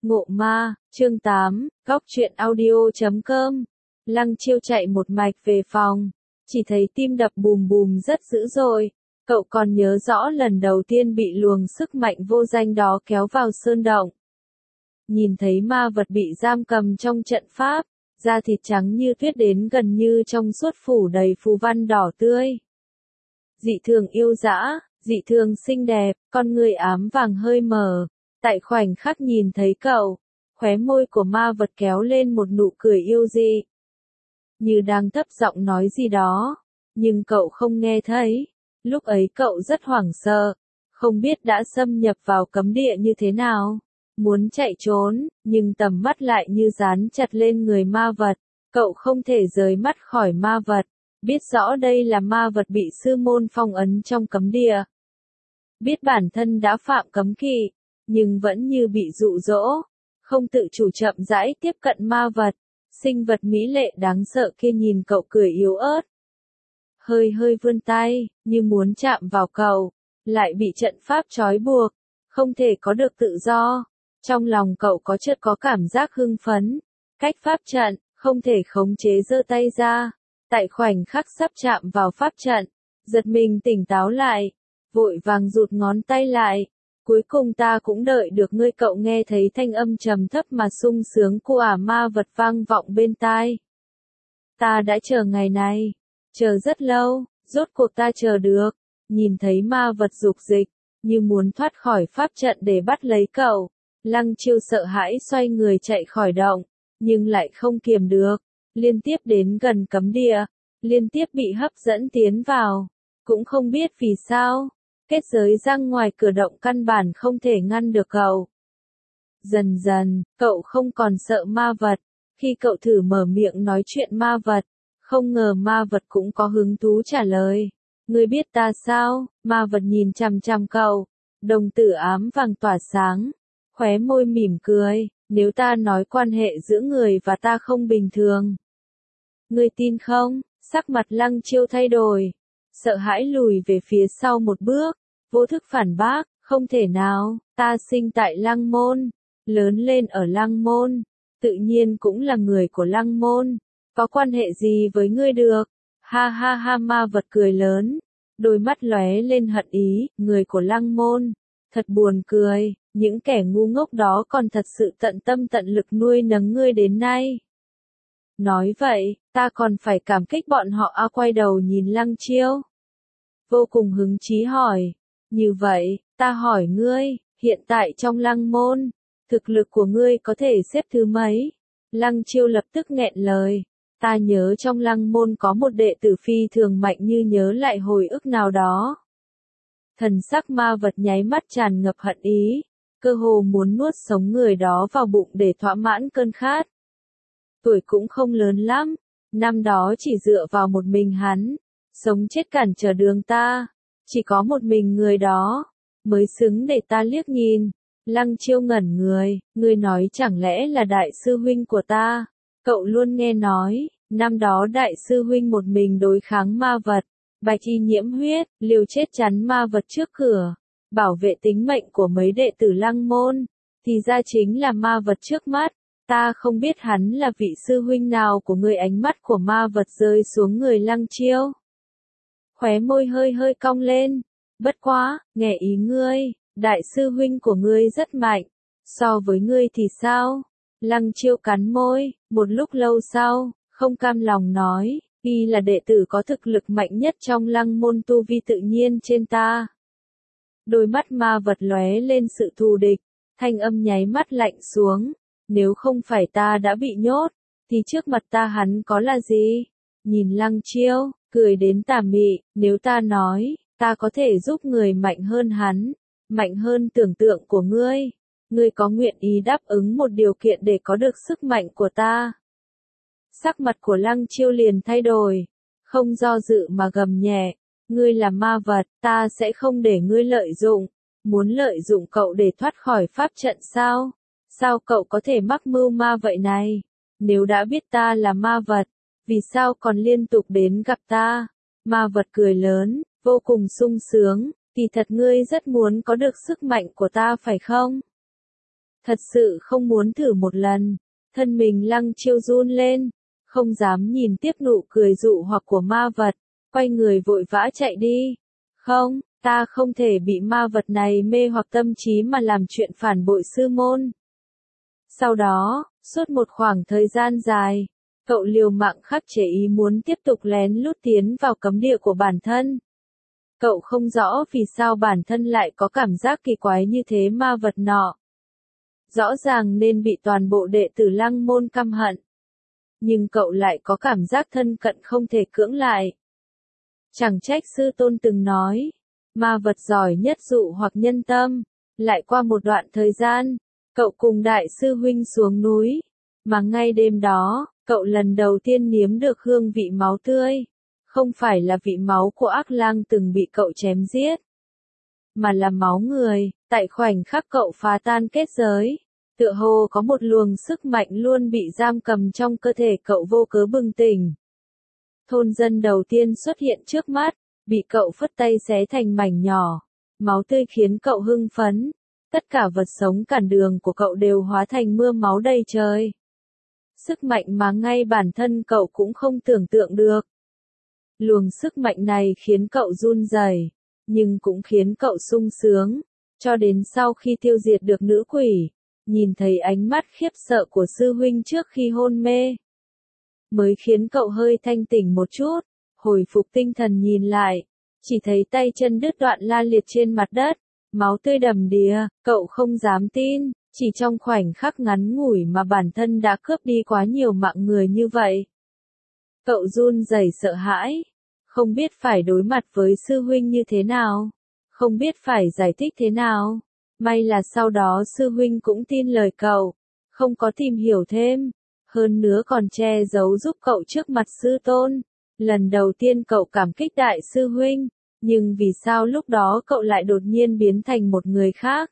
Ngộ ma, chương 8, góc truyện audio.com. Lăng Chiêu chạy một mạch về phòng, chỉ thấy tim đập bùm bùm rất dữ dội. Cậu còn nhớ rõ lần đầu tiên bị luồng sức mạnh vô danh đó kéo vào sơn động. Nhìn thấy ma vật bị giam cầm trong trận pháp, da thịt trắng như tuyết đến gần như trong suốt phủ đầy phù văn đỏ tươi. Dị thường yêu dã, dị thường xinh đẹp, con người ám vàng hơi mờ. Tại khoảnh khắc nhìn thấy cậu, khóe môi của ma vật kéo lên một nụ cười yêu dị. Như đang thấp giọng nói gì đó, nhưng cậu không nghe thấy. Lúc ấy cậu rất hoảng sợ, không biết đã xâm nhập vào cấm địa như thế nào. Muốn chạy trốn, nhưng tầm mắt lại như dán chặt lên người ma vật. Cậu không thể rời mắt khỏi ma vật, biết rõ đây là ma vật bị sư môn phong ấn trong cấm địa. Biết bản thân đã phạm cấm kỵ, nhưng vẫn như bị dụ dỗ, không tự chủ chậm rãi tiếp cận ma vật. Sinh vật mỹ lệ đáng sợ kia nhìn cậu cười yếu ớt. Hơi hơi vươn tay, như muốn chạm vào cậu, lại bị trận pháp trói buộc, không thể có được tự do. Trong lòng cậu chợt có cảm giác hưng phấn, cách pháp trận, không thể khống chế giơ tay ra. Tại khoảnh khắc sắp chạm vào pháp trận, giật mình tỉnh táo lại, vội vàng rụt ngón tay lại. Cuối cùng ta cũng đợi được ngươi, cậu nghe thấy thanh âm trầm thấp mà sung sướng của ma vật vang vọng bên tai. Ta đã chờ ngày này, chờ rất lâu, rốt cuộc ta chờ được. Nhìn thấy ma vật dục dịch, như muốn thoát khỏi pháp trận để bắt lấy cậu. Lăng Chiêu sợ hãi xoay người chạy khỏi động, nhưng lại không kiềm được, liên tiếp đến gần cấm địa, liên tiếp bị hấp dẫn tiến vào, cũng không biết vì sao. Kết giới răng ngoài cửa động căn bản không thể ngăn được cậu. Dần dần, cậu không còn sợ ma vật. Khi cậu thử mở miệng nói chuyện ma vật, không ngờ ma vật cũng có hứng thú trả lời. Ngươi biết ta sao? Ma vật nhìn chằm chằm cậu, đồng tử ám vàng tỏa sáng, khóe môi mỉm cười. Nếu ta nói quan hệ giữa người và ta không bình thường, ngươi tin không? Sắc mặt Lăng Chiêu thay đổi, sợ hãi lùi về phía sau một bước, vô thức phản bác, không thể nào, ta sinh tại Lăng Môn, lớn lên ở Lăng Môn, tự nhiên cũng là người của Lăng Môn, có quan hệ gì với ngươi được? Ha ha ha, ma vật cười lớn, đôi mắt lóe lên hận ý, người của Lăng Môn, thật buồn cười, những kẻ ngu ngốc đó còn thật sự tận tâm tận lực nuôi nấng ngươi đến nay. Nói vậy, ta còn phải cảm kích bọn họ. Quay đầu nhìn Lăng Chiêu, vô cùng hứng chí hỏi, như vậy, ta hỏi ngươi, hiện tại trong Lăng Môn, thực lực của ngươi có thể xếp thứ mấy? Lăng Chiêu lập tức nghẹn lời, ta nhớ trong Lăng Môn có một đệ tử phi thường mạnh, như nhớ lại hồi ức nào đó. Thần sắc ma vật nháy mắt tràn ngập hận ý, cơ hồ muốn nuốt sống người đó vào bụng để thỏa mãn cơn khát. Tuổi cũng không lớn lắm, năm đó chỉ dựa vào một mình hắn, sống chết cản trở đường ta, chỉ có một mình người đó, mới xứng để ta liếc nhìn. Lăng Chiêu ngẩn người, ngươi nói chẳng lẽ là đại sư huynh của ta? Cậu luôn nghe nói, năm đó đại sư huynh một mình đối kháng ma vật, bạch y nhiễm huyết, liều chết chắn ma vật trước cửa, bảo vệ tính mệnh của mấy đệ tử Lăng Môn, thì ra chính là ma vật trước mắt. Ta không biết hắn là vị sư huynh nào của ngươi. Ánh mắt của ma vật rơi xuống người Lăng Chiêu, khóe môi hơi hơi cong lên. Bất quá, nghe ý ngươi, đại sư huynh của ngươi rất mạnh, so với ngươi thì sao? Lăng Chiêu cắn môi, một lúc lâu sau, không cam lòng nói, y là đệ tử có thực lực mạnh nhất trong Lăng Môn, tu vi tự nhiên trên ta. Đôi mắt ma vật lóe lên sự thù địch, thanh âm nháy mắt lạnh xuống. Nếu không phải ta đã bị nhốt, thì trước mặt ta hắn có là gì? Nhìn Lăng Chiêu, cười đến tà mị, nếu ta nói, ta có thể giúp người mạnh hơn hắn, mạnh hơn tưởng tượng của ngươi, ngươi có nguyện ý đáp ứng một điều kiện để có được sức mạnh của ta? Sắc mặt của Lăng Chiêu liền thay đổi, không do dự mà gầm nhẹ, ngươi là ma vật, ta sẽ không để ngươi lợi dụng. Muốn lợi dụng cậu để thoát khỏi pháp trận sao? Sao cậu có thể mắc mưu ma vậy này? Nếu đã biết ta là ma vật, vì sao còn liên tục đến gặp ta? Ma vật cười lớn, vô cùng sung sướng, kỳ thật ngươi rất muốn có được sức mạnh của ta phải không? Thật sự không muốn thử một lần. Thân mình Lăng Chiêu run lên, không dám nhìn tiếp nụ cười dụ hoặc của ma vật, quay người vội vã chạy đi. Không, ta không thể bị ma vật này mê hoặc tâm trí mà làm chuyện phản bội sư môn. Sau đó, suốt một khoảng thời gian dài, cậu liều mạng khắc chế ý muốn tiếp tục lén lút tiến vào cấm địa của bản thân. Cậu không rõ vì sao bản thân lại có cảm giác kỳ quái như thế ma vật nọ. Rõ ràng nên bị toàn bộ đệ tử Lăng môn căm hận. Nhưng cậu lại có cảm giác thân cận không thể cưỡng lại. Chẳng trách sư tôn từng nói, ma vật giỏi nhất dụ hoặc nhân tâm. Lại qua một đoạn thời gian, cậu cùng đại sư huynh xuống núi, mà ngay đêm đó, cậu lần đầu tiên nếm được hương vị máu tươi. Không phải là vị máu của ác lang từng bị cậu chém giết, mà là máu người. Tại khoảnh khắc cậu phá tan kết giới, tựa hồ có một luồng sức mạnh luôn bị giam cầm trong cơ thể cậu vô cớ bừng tỉnh. Thôn dân đầu tiên xuất hiện trước mắt, bị cậu phất tay xé thành mảnh nhỏ. Máu tươi khiến cậu hưng phấn. Tất cả vật sống cản đường của cậu đều hóa thành mưa máu đầy trời. Sức mạnh mà ngay bản thân cậu cũng không tưởng tượng được. Luồng sức mạnh này khiến cậu run rẩy, nhưng cũng khiến cậu sung sướng. Cho đến sau khi tiêu diệt được nữ quỷ, nhìn thấy ánh mắt khiếp sợ của sư huynh trước khi hôn mê, mới khiến cậu hơi thanh tỉnh một chút, hồi phục tinh thần nhìn lại, chỉ thấy tay chân đứt đoạn la liệt trên mặt đất, máu tươi đầm đìa, cậu không dám tin, chỉ trong khoảnh khắc ngắn ngủi mà bản thân đã cướp đi quá nhiều mạng người như vậy. Cậu run rẩy sợ hãi, không biết phải đối mặt với sư huynh như thế nào, không biết phải giải thích thế nào. May là sau đó sư huynh cũng tin lời cậu, không có tìm hiểu thêm, hơn nữa còn che giấu giúp cậu trước mặt sư tôn. Lần đầu tiên cậu cảm kích đại sư huynh, nhưng vì sao lúc đó cậu lại đột nhiên biến thành một người khác?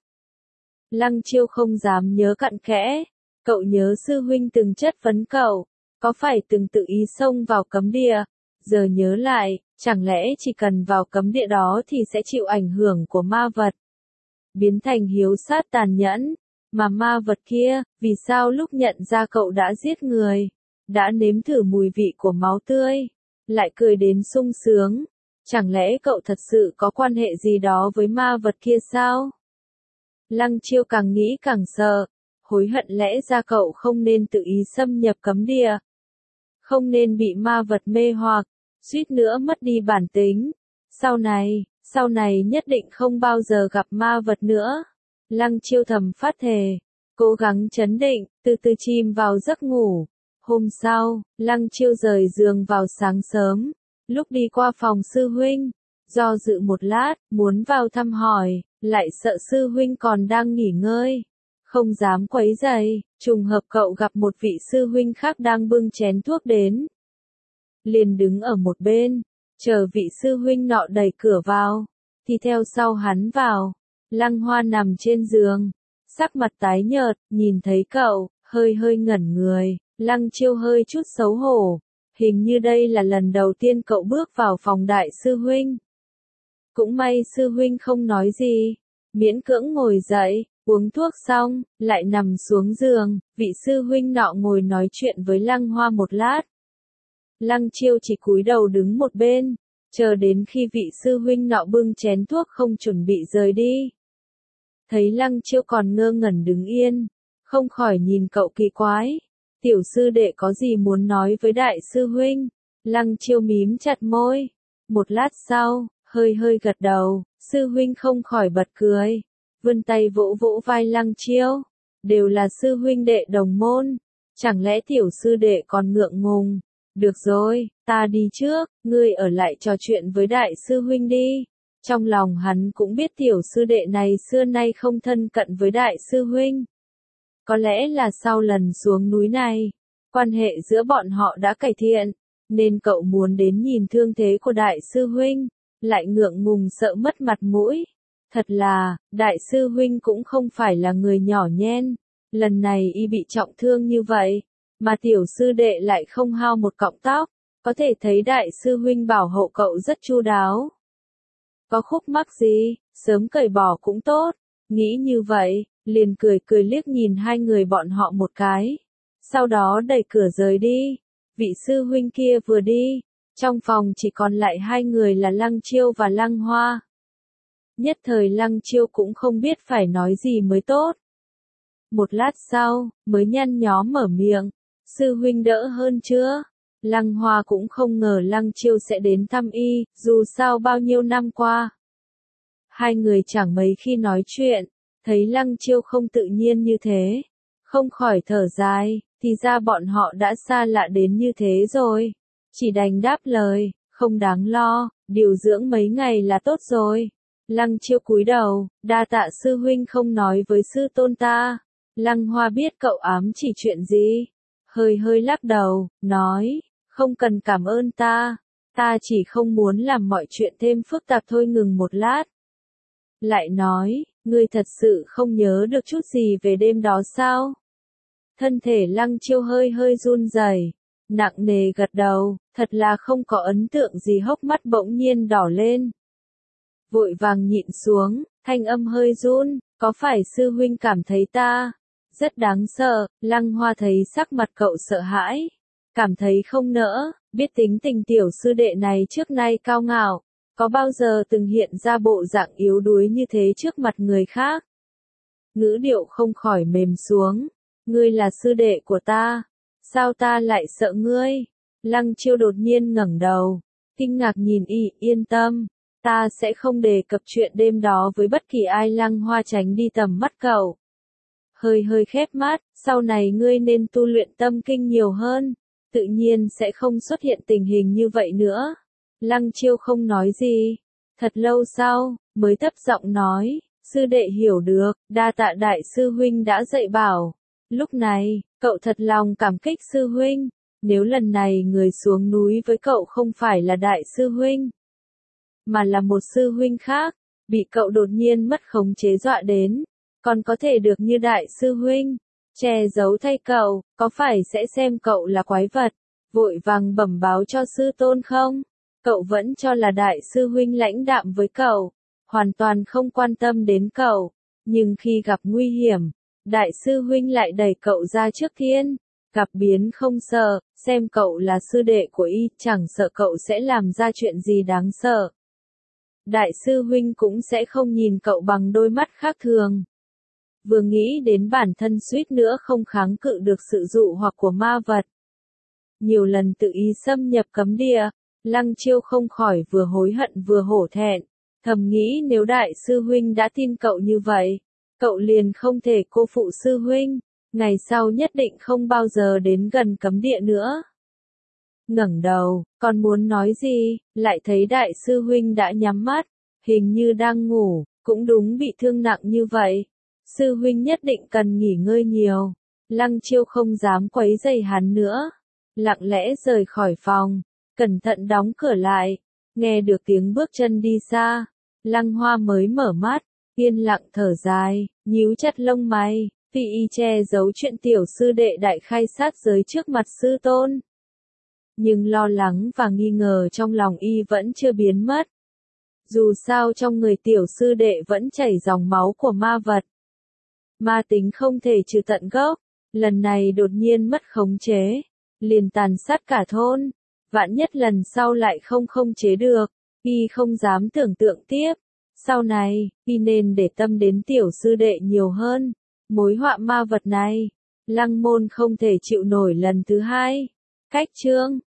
Lăng Chiêu không dám nhớ cặn kẽ, cậu nhớ sư huynh từng chất vấn cậu, có phải từng tự ý xông vào cấm địa? Giờ nhớ lại, chẳng lẽ chỉ cần vào cấm địa đó thì sẽ chịu ảnh hưởng của ma vật, biến thành hiếu sát tàn nhẫn, mà ma vật kia, vì sao lúc nhận ra cậu đã giết người, đã nếm thử mùi vị của máu tươi, lại cười đến sung sướng, chẳng lẽ cậu thật sự có quan hệ gì đó với ma vật kia sao? Lăng Chiêu càng nghĩ càng sợ, hối hận lẽ ra cậu không nên tự ý xâm nhập cấm địa, không nên bị ma vật mê hoặc, suýt nữa mất đi bản tính. Sau này nhất định không bao giờ gặp ma vật nữa. Lăng Chiêu thầm phát thề, cố gắng trấn định, từ từ chìm vào giấc ngủ. Hôm sau, Lăng Chiêu rời giường vào sáng sớm, lúc đi qua phòng sư huynh, do dự một lát, muốn vào thăm hỏi, lại sợ sư huynh còn đang nghỉ ngơi, không dám quấy rầy. Trùng hợp cậu gặp một vị sư huynh khác đang bưng chén thuốc đến, liền đứng ở một bên, chờ vị sư huynh nọ đẩy cửa vào, thì theo sau hắn vào. Lăng Hoa nằm trên giường, sắc mặt tái nhợt, nhìn thấy cậu, hơi ngẩn người. Lăng Chiêu hơi chút xấu hổ, hình như đây là lần đầu tiên cậu bước vào phòng đại sư huynh. Cũng may sư huynh không nói gì, miễn cưỡng ngồi dậy, uống thuốc xong, lại nằm xuống giường. Vị sư huynh nọ ngồi nói chuyện với Lăng Hoa một lát. Lăng Chiêu chỉ cúi đầu đứng một bên, chờ đến khi vị sư huynh nọ bưng chén thuốc không chuẩn bị rời đi. Thấy Lăng Chiêu còn ngơ ngẩn đứng yên, không khỏi nhìn cậu kỳ quái. Tiểu sư đệ có gì muốn nói với đại sư huynh? Lăng Chiêu mím chặt môi. Một lát sau, hơi gật đầu, sư huynh không khỏi bật cười. Vươn tay vỗ vỗ vai Lăng Chiêu. Đều là sư huynh đệ đồng môn. Chẳng lẽ tiểu sư đệ còn ngượng ngùng? Được rồi, ta đi trước, ngươi ở lại trò chuyện với đại sư huynh đi. Trong lòng hắn cũng biết tiểu sư đệ này xưa nay không thân cận với đại sư huynh. Có lẽ là sau lần xuống núi này, quan hệ giữa bọn họ đã cải thiện, nên cậu muốn đến nhìn thương thế của đại sư huynh, lại ngượng ngùng sợ mất mặt mũi. Thật là, đại sư huynh cũng không phải là người nhỏ nhen, lần này y bị trọng thương như vậy, mà tiểu sư đệ lại không hao một cọng tóc, có thể thấy đại sư huynh bảo hộ cậu rất chu đáo. Có khúc mắc gì, sớm cởi bỏ cũng tốt. Nghĩ như vậy, liền cười cười liếc nhìn hai người bọn họ một cái. Sau đó đẩy cửa rời đi. Vị sư huynh kia vừa đi, trong phòng chỉ còn lại hai người là Lăng Chiêu và Lăng Hoa. Nhất thời Lăng Chiêu cũng không biết phải nói gì mới tốt. Một lát sau, mới nhăn nhó mở miệng, sư huynh đỡ hơn chưa? Lăng Hoa cũng không ngờ Lăng Chiêu sẽ đến thăm y, dù sao bao nhiêu năm qua. Hai người chẳng mấy khi nói chuyện, thấy Lăng Chiêu không tự nhiên như thế, không khỏi thở dài, thì ra bọn họ đã xa lạ đến như thế rồi. Chỉ đành đáp lời, không đáng lo, điều dưỡng mấy ngày là tốt rồi. Lăng Chiêu cúi đầu, đa tạ sư huynh không nói với sư tôn ta. Lăng Hoa biết cậu ám chỉ chuyện gì, hơi hơi lắc đầu, nói, không cần cảm ơn ta chỉ không muốn làm mọi chuyện thêm phức tạp thôi. Ngừng một lát, lại nói, ngươi thật sự không nhớ được chút gì về đêm đó sao? Thân thể Lăng Chiêu hơi hơi run rẩy, nặng nề gật đầu, thật là không có ấn tượng gì. Hốc mắt bỗng nhiên đỏ lên, vội vàng nhịn xuống, thanh âm hơi run, có phải sư huynh cảm thấy ta rất đáng sợ? Lăng Hoa thấy sắc mặt cậu sợ hãi, cảm thấy không nỡ, biết tính tình tiểu sư đệ này trước nay cao ngạo, có bao giờ từng hiện ra bộ dạng yếu đuối như thế trước mặt người khác. Ngữ điệu không khỏi mềm xuống, ngươi là sư đệ của ta, sao ta lại sợ ngươi? Lăng Chiêu đột nhiên ngẩng đầu, kinh ngạc nhìn y, yên tâm, ta sẽ không đề cập chuyện đêm đó với bất kỳ ai. Lăng Hoa tránh đi tầm mắt cậu, hơi hơi khép mắt, sau này ngươi nên tu luyện tâm kinh nhiều hơn, tự nhiên sẽ không xuất hiện tình hình như vậy nữa. Lăng Chiêu không nói gì, thật lâu sau, mới thấp giọng nói, sư đệ hiểu được, đa tạ đại sư huynh đã dạy bảo. Lúc này, cậu thật lòng cảm kích sư huynh, nếu lần này người xuống núi với cậu không phải là đại sư huynh, mà là một sư huynh khác, bị cậu đột nhiên mất khống chế dọa đến, còn có thể được như đại sư huynh che giấu thay cậu, có phải sẽ xem cậu là quái vật, vội vàng bẩm báo cho sư tôn không? Cậu vẫn cho là đại sư huynh lãnh đạm với cậu, hoàn toàn không quan tâm đến cậu, nhưng khi gặp nguy hiểm, đại sư huynh lại đẩy cậu ra trước tiên, gặp biến không sợ, xem cậu là sư đệ của y, chẳng sợ cậu sẽ làm ra chuyện gì đáng sợ. Đại sư huynh cũng sẽ không nhìn cậu bằng đôi mắt khác thường. Vừa nghĩ đến bản thân suýt nữa không kháng cự được sự dụ hoặc của ma vật, nhiều lần tự ý xâm nhập cấm địa, Lăng Chiêu không khỏi vừa hối hận vừa hổ thẹn, thầm nghĩ nếu đại sư huynh đã tin cậu như vậy, cậu liền không thể cô phụ sư huynh, ngày sau nhất định không bao giờ đến gần cấm địa nữa. Ngẩng đầu, còn muốn nói gì, lại thấy đại sư huynh đã nhắm mắt, hình như đang ngủ, cũng đúng bị thương nặng như vậy. Sư huynh nhất định cần nghỉ ngơi nhiều. Lăng Chiêu không dám quấy rầy hắn nữa, lặng lẽ rời khỏi phòng, cẩn thận đóng cửa lại. Nghe được tiếng bước chân đi xa, Lăng Hoa mới mở mắt, yên lặng thở dài, nhíu chặt lông mày, vì y che giấu chuyện tiểu sư đệ đại khai sát giới trước mặt sư tôn. Nhưng lo lắng và nghi ngờ trong lòng y vẫn chưa biến mất. Dù sao trong người tiểu sư đệ vẫn chảy dòng máu của ma vật. Ma tính không thể trừ tận gốc, lần này đột nhiên mất khống chế, liền tàn sát cả thôn, vạn nhất lần sau lại không khống chế được, y không dám tưởng tượng tiếp. Sau này, y nên để tâm đến tiểu sư đệ nhiều hơn, mối họa ma vật này, Lăng môn không thể chịu nổi lần thứ hai. Cách chương